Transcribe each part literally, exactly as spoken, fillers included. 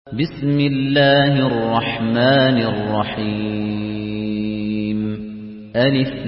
بسم الله الرحمن الرحيم ألف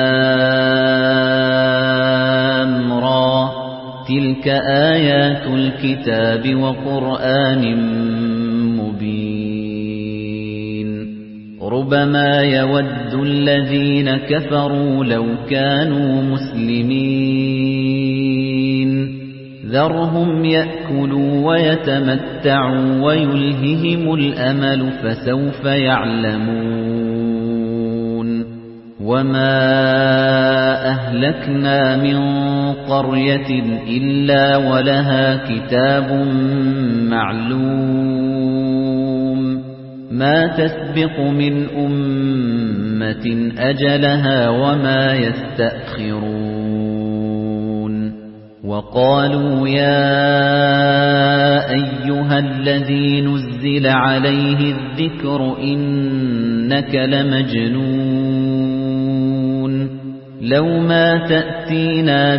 لام را تلك آيات الكتاب وقرآن مبين ربما يود الذين كفروا لو كانوا مسلمين ذرهم يأكلوا ويتمتعوا ويلههم الأمل فسوف يعلمون وما أهلكنا من قرية إلا ولها كتاب معلوم ما تسبق من أمة أجلها وما يستأخرون وقالوا يا أيها الذي نزل عليه الذكر إنك لمجنون لو ما تأتينا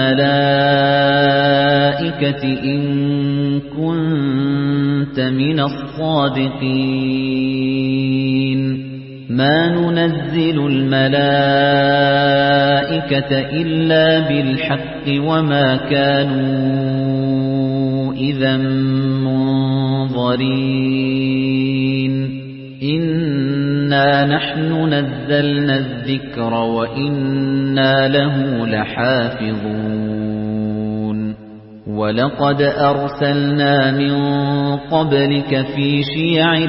بالملائكة إن كنت من الصادقين ما ننزل الملائكة إلا بالحق وما كانوا إذا منظرين إنا نحن نزلنا الذكر وإنا له لحافظون ولقد أرسلنا من قبلك في شيع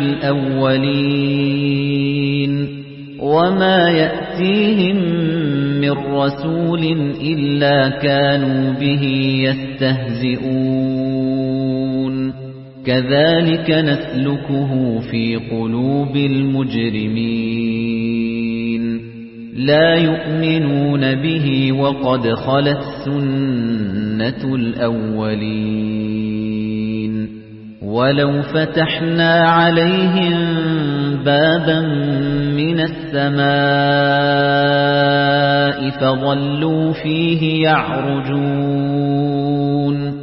الأولين وما يأتيهم من رسول إلا كانوا به يستهزئون كذلك نسلكه في قلوب المجرمين لا يؤمنون به وقد خلت سنة الأولين ولو فتحنا عليهم بابا من السماء فظلوا فيه يعرجون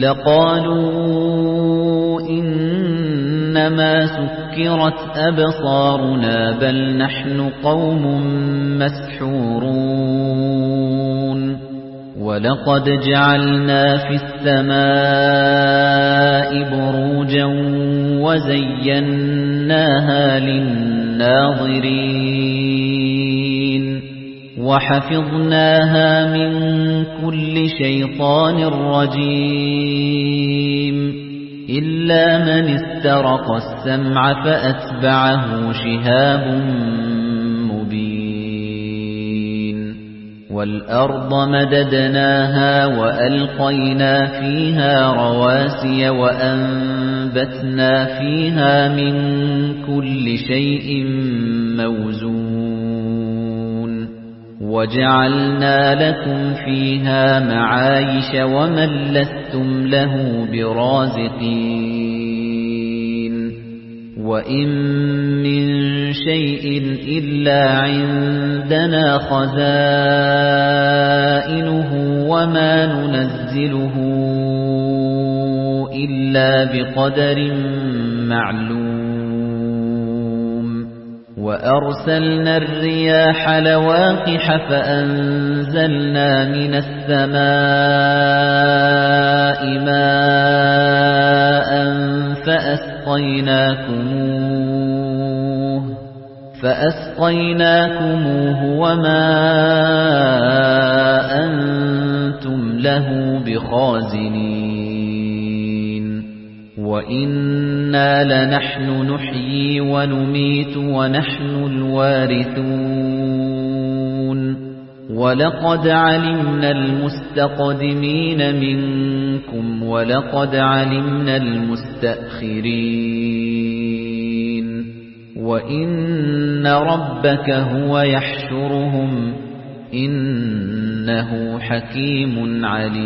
لقالوا إنما سكرت أبصارنا بل نحن قوم مسحورون ولقد جعلنا في السماء بروجا وزيناها للناظرين وحفظناها من كل شيطان رجيم إلا من استرق السمع فأتبعه شهاب مبين والأرض مددناها وألقينا فيها رواسي وأنبتنا فيها من كل شيء موزون وجعلنا لكم فيها معايش ومن لستم له برازقين وإن من شيء إلا عندنا خزائنه وما ننزله إلا بقدر معلوم وأرسلنا الرياح لواقح فأنزلنا من السماء ماء فأسقيناكموه فأسقيناكموه وما أنتم له بخازنين وإنا لنحن نحيي ونميت ونحن الوارثون ولقد علمنا المستقدمين منكم ولقد علمنا المستأخرين وإن ربك هو يحشرهم إنه حكيم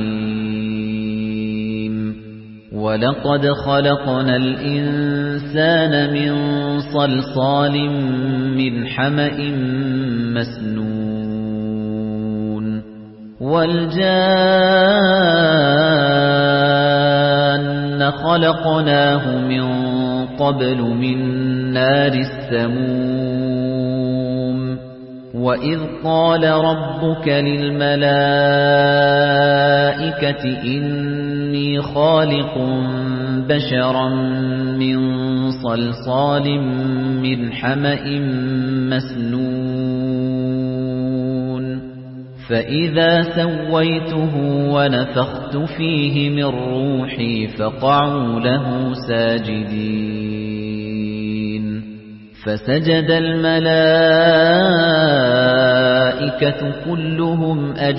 عليم ولقد خلقنا الإنسان من صلصال من حمأ مسنون والجان خَلَقْنَاهُ مِن قَبْلُ مِن نَّارِ السَّمُومِ وَإِذْ قَالَ رَبُّكَ لِلْمَلَائِكَةِ إِنِّي خَالِقٌ بَشَرًا مِّن صَلْصَالٍ مِّنْ حَمَإٍ مَّسْنُونٍ فَإِذَا سَوَّيْتُهُ وَنَفَخْتُ فِيهِ مِن رُّوحِي فَقَعُوا لَهُ سَاجِدِينَ فَسَجَدَ الْمَلَائِكَةُ كُلُّهُمْ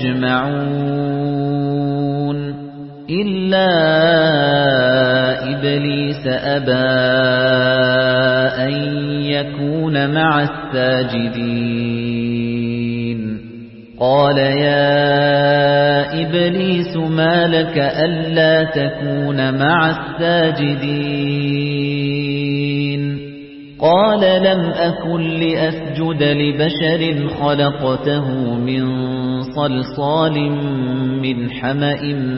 أَجْمَعُونَ إِلَّا إِبْلِيسَ أَبَىٰ أَن يَكُونَ مَعَ السَّاجِدِينَ قَالَ يَا إِبْلِيسُ مَا لَكَ أَلَّا تَكُونَ مَعَ السَّاجِدِينَ قَالَ لَمْ أَكُن لِّأَسْجُدَ لِبَشَرٍ خَلَقْتَهُ مِن صَلْصَالٍ مِّنْ حَمَإٍ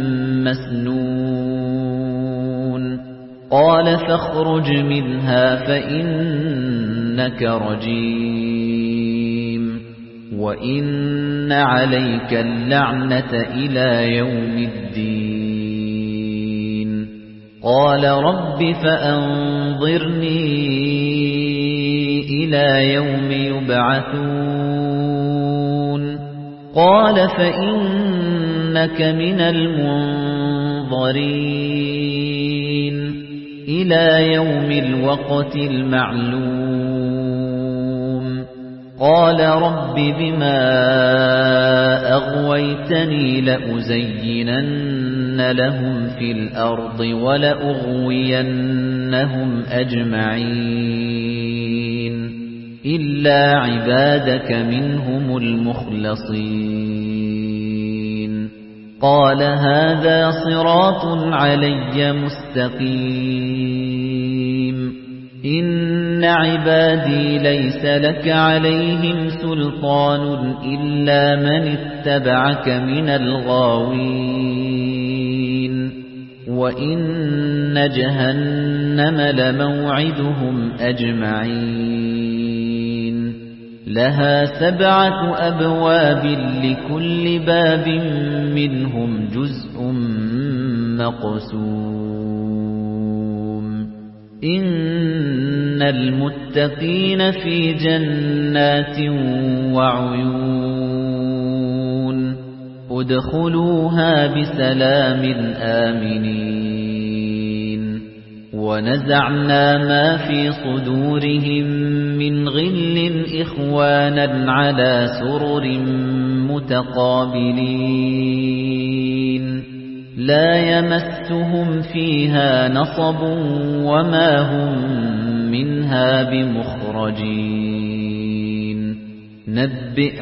مَّسْنُونٍ قَالَ فَاخْرُجْ مِنْهَا فَإِنَّكَ رَجِيمٌ وَإِنَّ عَلَيْكَ اللَّعْنَةَ إِلَى يَوْمِ الدِّينِ قَالَ رَبِّ فَأَنظِرْنِي إِلَى يَوْمِ يُبْعَثُونَ قَالَ فَإِنَّكَ مِنَ الْمُنظَرِينَ إِلَى يَوْمِ الْوَقْتِ الْمَعْلُومِ قَالَ رَبِّ بِمَا أَغْوَيْتَنِي لَأُزَيِّنَنَّ لَهُمْ فِي الْأَرْضِ وَلَأُغْوِيَنَّهُمْ أَجْمَعِينَ إِلَّا عِبَادَكَ مِنْهُمُ الْمُخْلَصِينَ قَالَ هَذَا صِرَاطٌ عَلَيَّ مُسْتَقِيمٌ إِنَّ عِبَادِي لَيْسَ لَكَ عَلَيْهِمْ سُلْطَانٌ إِلَّا مَنِ اتَّبَعَكَ مِنَ الْغَاوِينَ وَإِنَّ جَهَنَّمَ لَمَوْعِدُهُمْ أَجْمَعِينَ لَهَا سَبْعَةُ أَبْوَابٍ لِكُلِّ بَابٍ مِنْهُمْ جُزْءٌ مَقْسُومٌ إِنَّ الْمُتَّقِينَ فِي جَنَّاتٍ وَعُيُونٍ ادْخُلُوهَا بِسَلَامٍ آمِنِينَ وَنَزَعْنَا مَا فِي صُدُورِهِم مِّنْ غِلٍّ إِخْوَانًا عَلَى سُرُرٍ مُتَقَابِلِينَ لَا يَمَسُّهُمْ فِيهَا نَصَبٌ وَمَا هُمْ مِنْهَا بِمُخْرَجِينَ نَبِّئْ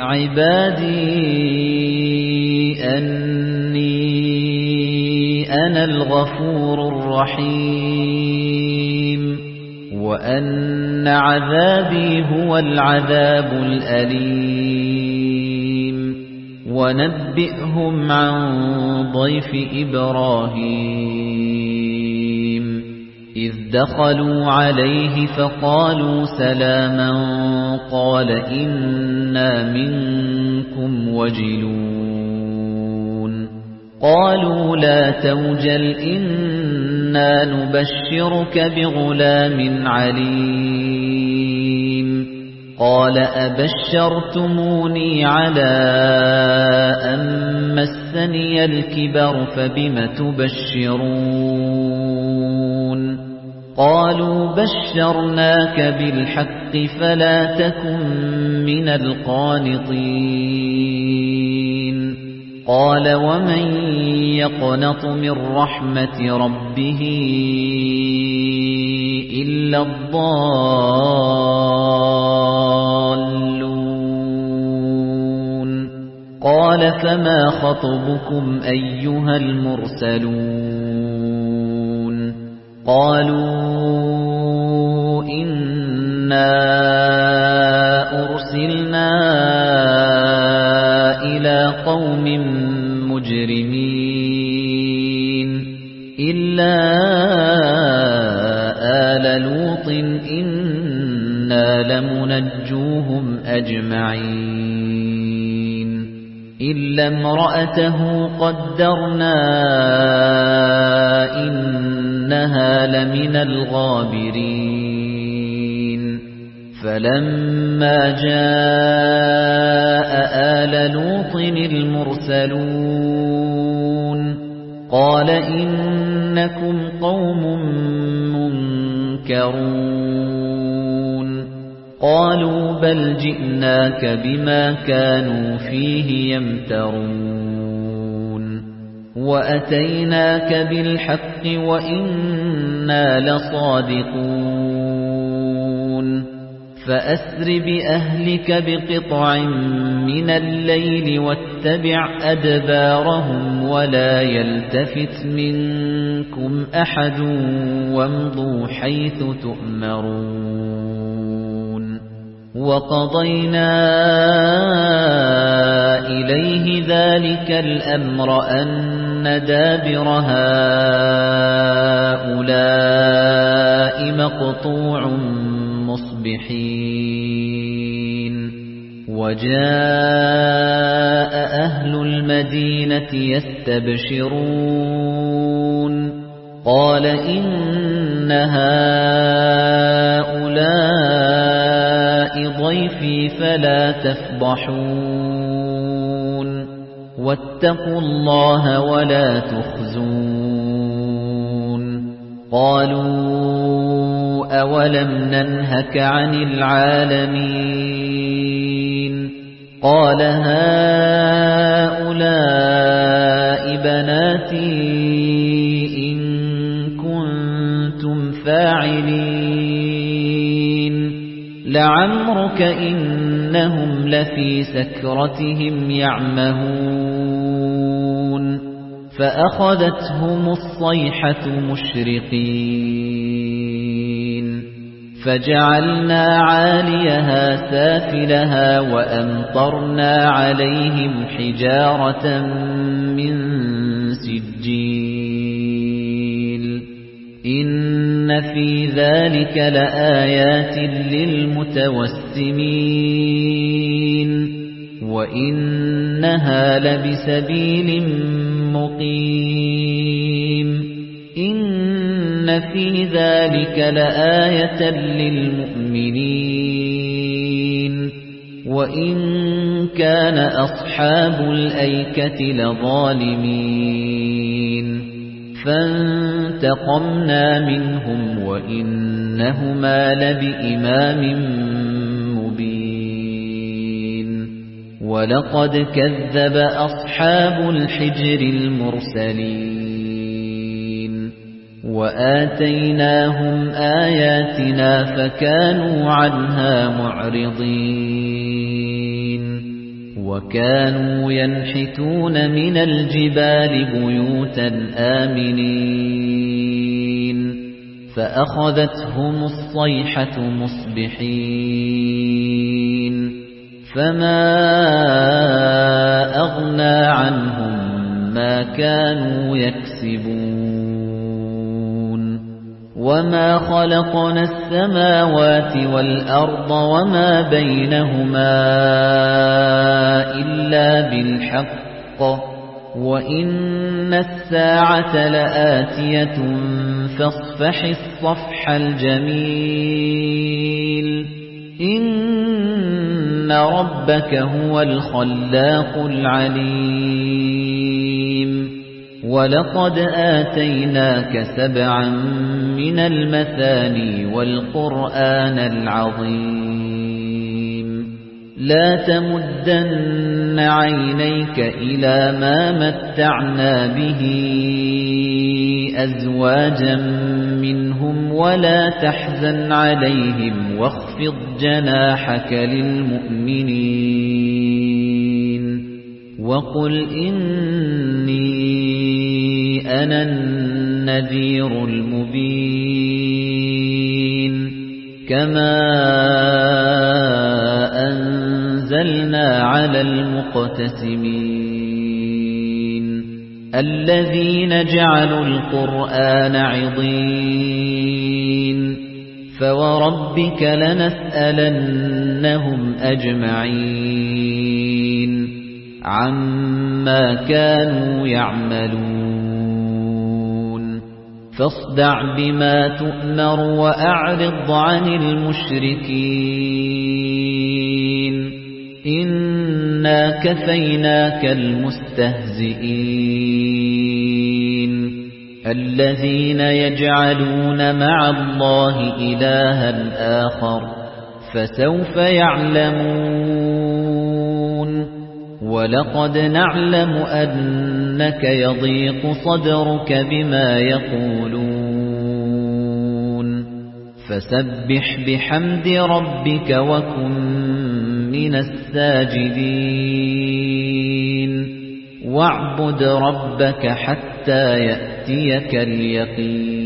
عِبَادِي أَنِّي أَنَا الْغَفُورُ الرَّحِيمُ وَأَنَّ عَذَابِي هُوَ الْعَذَابُ الْأَلِيمُ وَنَبِّئْهُمْ عَن ضَيْفِ إِبْرَاهِيمَ إِذْ دَخَلُوا عَلَيْهِ فَقَالُوا سَلَامًا قَالَ إِنَّا مِنكُمْ وَجِلُونَ قَالُوا لَا تَوْجَلْ إِنَّا نُبَشِّرُكَ بِغُلَامٍ عَلِيمٍ قَالَ أَبَشَّرْتُمُونِي عَلَىٰ أَن مَّسَّنِيَ الْكِبَرُ فَبِمَ تُبَشِّرُونَ قَالُوا بَشَّرْنَاكَ بِالْحَقِّ فَلَا تَكُن مِّنَ الْقَانِطِينَ قَالَ وَمَن يَقْنَطُ مِن رَّحْمَةِ رَبِّهِ إِلَّا الضَّالُّونَ قَالَ فَمَا خَطْبُكُمْ أَيُّهَا الْمُرْسَلُونَ قَالُوا إِنَّا أُرْسِلْنَا إِلَى قَوْمٍ مُجْرِمِينَ إِلَّا لُوطٍ إِنَّا لَمُنَجُّوهُمْ أَجْمَعِينَ إِلَّا امْرَأَتَهُ قَدَّرْنَا إِنَّهَا لَمِنَ الْغَابِرِينَ فَلَمَّا جَاءَ آلَ لُوطٍ الْمُرْسَلُونَ قَالَ إِنَّكُمْ قَوْمٌ مُنكَرُونَ قَالُوا بَلْ جِئْنَاكَ بِمَا كَانُوا فِيهِ يَمْتَرُونَ وَأَتَيْنَاكَ بِالْحَقِّ وَإِنَّا لَصَادِقُونَ فَأَسْرِ بِأَهْلِكَ بِقِطْعٍ مِنَ اللَّيْلِ وَاتَّبِعْ أَدْبَارَهُمْ وَلَا يَلْتَفِتْ مِنكُمْ أَحَدٌ وَامْضُوا حَيْثُ تُؤْمَرُونَ وَقَضَيْنَا إِلَيْهِ ذَلِكَ الْأَمْرَ أَنَّ دَابِرَ هَؤُلَاءِ مَقْطُوعٌ مُصْبِحِينَ وَجَاءَ أَهْلُ الْمَدِينَةِ يَسْتَبْشِرُونَ قَالَ إِنَّ هَؤُلَاءِ ضَيْفِي فَلَا تَفْضَحُونِ وَاتَّقُوا اللَّهَ وَلَا تُخْزُونِ قَالُوا أَوَلَمْ نَنْهَكَ عَنِ الْعَالَمِينَ قَالَ هَؤُلَاءِ بَنَاتِي إِن كُنتُمْ فَاعِلِينَ لَعَمْرُكَ إِنَّهُمْ لَفِي سَكْرَتِهِمْ يَعْمَهُونَ فَأَخَذَتْهُمُ الصَّيْحَةُ مُشْرِقِينَ فَجَعَلْنَا عَالِيَهَا سَافِلَهَا وَأَمْطَرْنَا عَلَيْهِمْ حِجَارَةً مِّن سِجِّيلٍ إِنَّ فِي ذَلِكَ لَآيَاتٍ لِّلْمُتَوَسِّمِينَ وَإِنَّهَا لَبِسَبِيلٍ مُقِيمٍ إِنَّ فِي ذَلِكَ لَآيَةً لِّلْمُؤْمِنِينَ وَإِن كَانَ أَصْحَابُ الْأَيْكَةِ لَظَالِمِينَ فَانتَقَمْنَا مِنْهُمْ وَإِنَّهُمَا لَبِإِمَامٍ مُبِينٍ وَلَقَدْ كَذَّبَ أَصْحَابُ الْحِجْرِ الْمُرْسَلِينَ وَآتَيْنَاهُمْ آيَاتِنَا فَكَانُوا عَنْهَا مُعْرِضِينَ وَكَانُوا يَنْحِتُونَ مِنَ الْجِبَالِ بُيُوتًا آمِنِينَ فَأَخَذَتْهُمُ الصَّيْحَةُ مُصْبِحِينَ فَمَا أَغْنَى عَنْهُمْ مَا كَانُوا يَكْسِبُونَ وَمَا خَلَقْنَا السَّمَاوَاتِ وَالْأَرْضَ وَمَا بَيْنَهُمَا إِلَّا بِالْحَقِّ وَإِنَّ السَّاعَةَ لَآتِيَةٌ فَاصْفَحِ الصَّفْحَ الْجَمِيلَ إِنَّ رَبَّكَ هُوَ الْخَلَّاقُ الْعَلِيمُ وَلَقَدْ آتَيْنَاكَ سَبْعًا مِنَ الْمَثَانِي وَالْقُرْآنَ الْعَظِيمَ لَا تَمُدَّنَّ عَيْنَيْكَ إِلَى مَا مَتَّعْنَا بِهِ أَزْوَاجًا مِنْهُمْ وَلَا تَحْزَنْ عَلَيْهِمْ وَاخْفِضْ جَنَاحَكَ لِلْمُؤْمِنِينَ وَقُلْ إِنِّي أَنَا النَّذِيرُ الْمُبِينُ كَمَا أَنزَلْنَا عَلَى الْمُقْتَسِمِينَ الَّذِينَ جَعَلُوا الْقُرْآنَ عِضِينَ فَوَرَبِّكَ لَنَسْأَلَنَّهُمْ أَجْمَعِينَ عَمَّا كَانُوا يَعْمَلُونَ فَاصْدَعْ بِمَا تُؤْمَرُ وَأَعْرِضْ عَنِ الْمُشْرِكِينَ إِنَّا كَفَيْنَاكَ الْمُسْتَهْزِئِينَ الَّذِينَ يَجْعَلُونَ مَعَ اللَّهِ إِلَٰهًا آخَرَ فَسَوْفَ يَعْلَمُونَ وَلَقَدْ نَعْلَمُ أَنَّكَ يَضِيقُ صَدْرُكَ بِمَا يَقُولُونَ فَسَبِّحْ بِحَمْدِ رَبِّكَ وَكُن مِّنَ السَّاجِدِينَ وَاعْبُدْ رَبَّكَ حَتَّى يَأْتِيَكَ الْيَقِينُ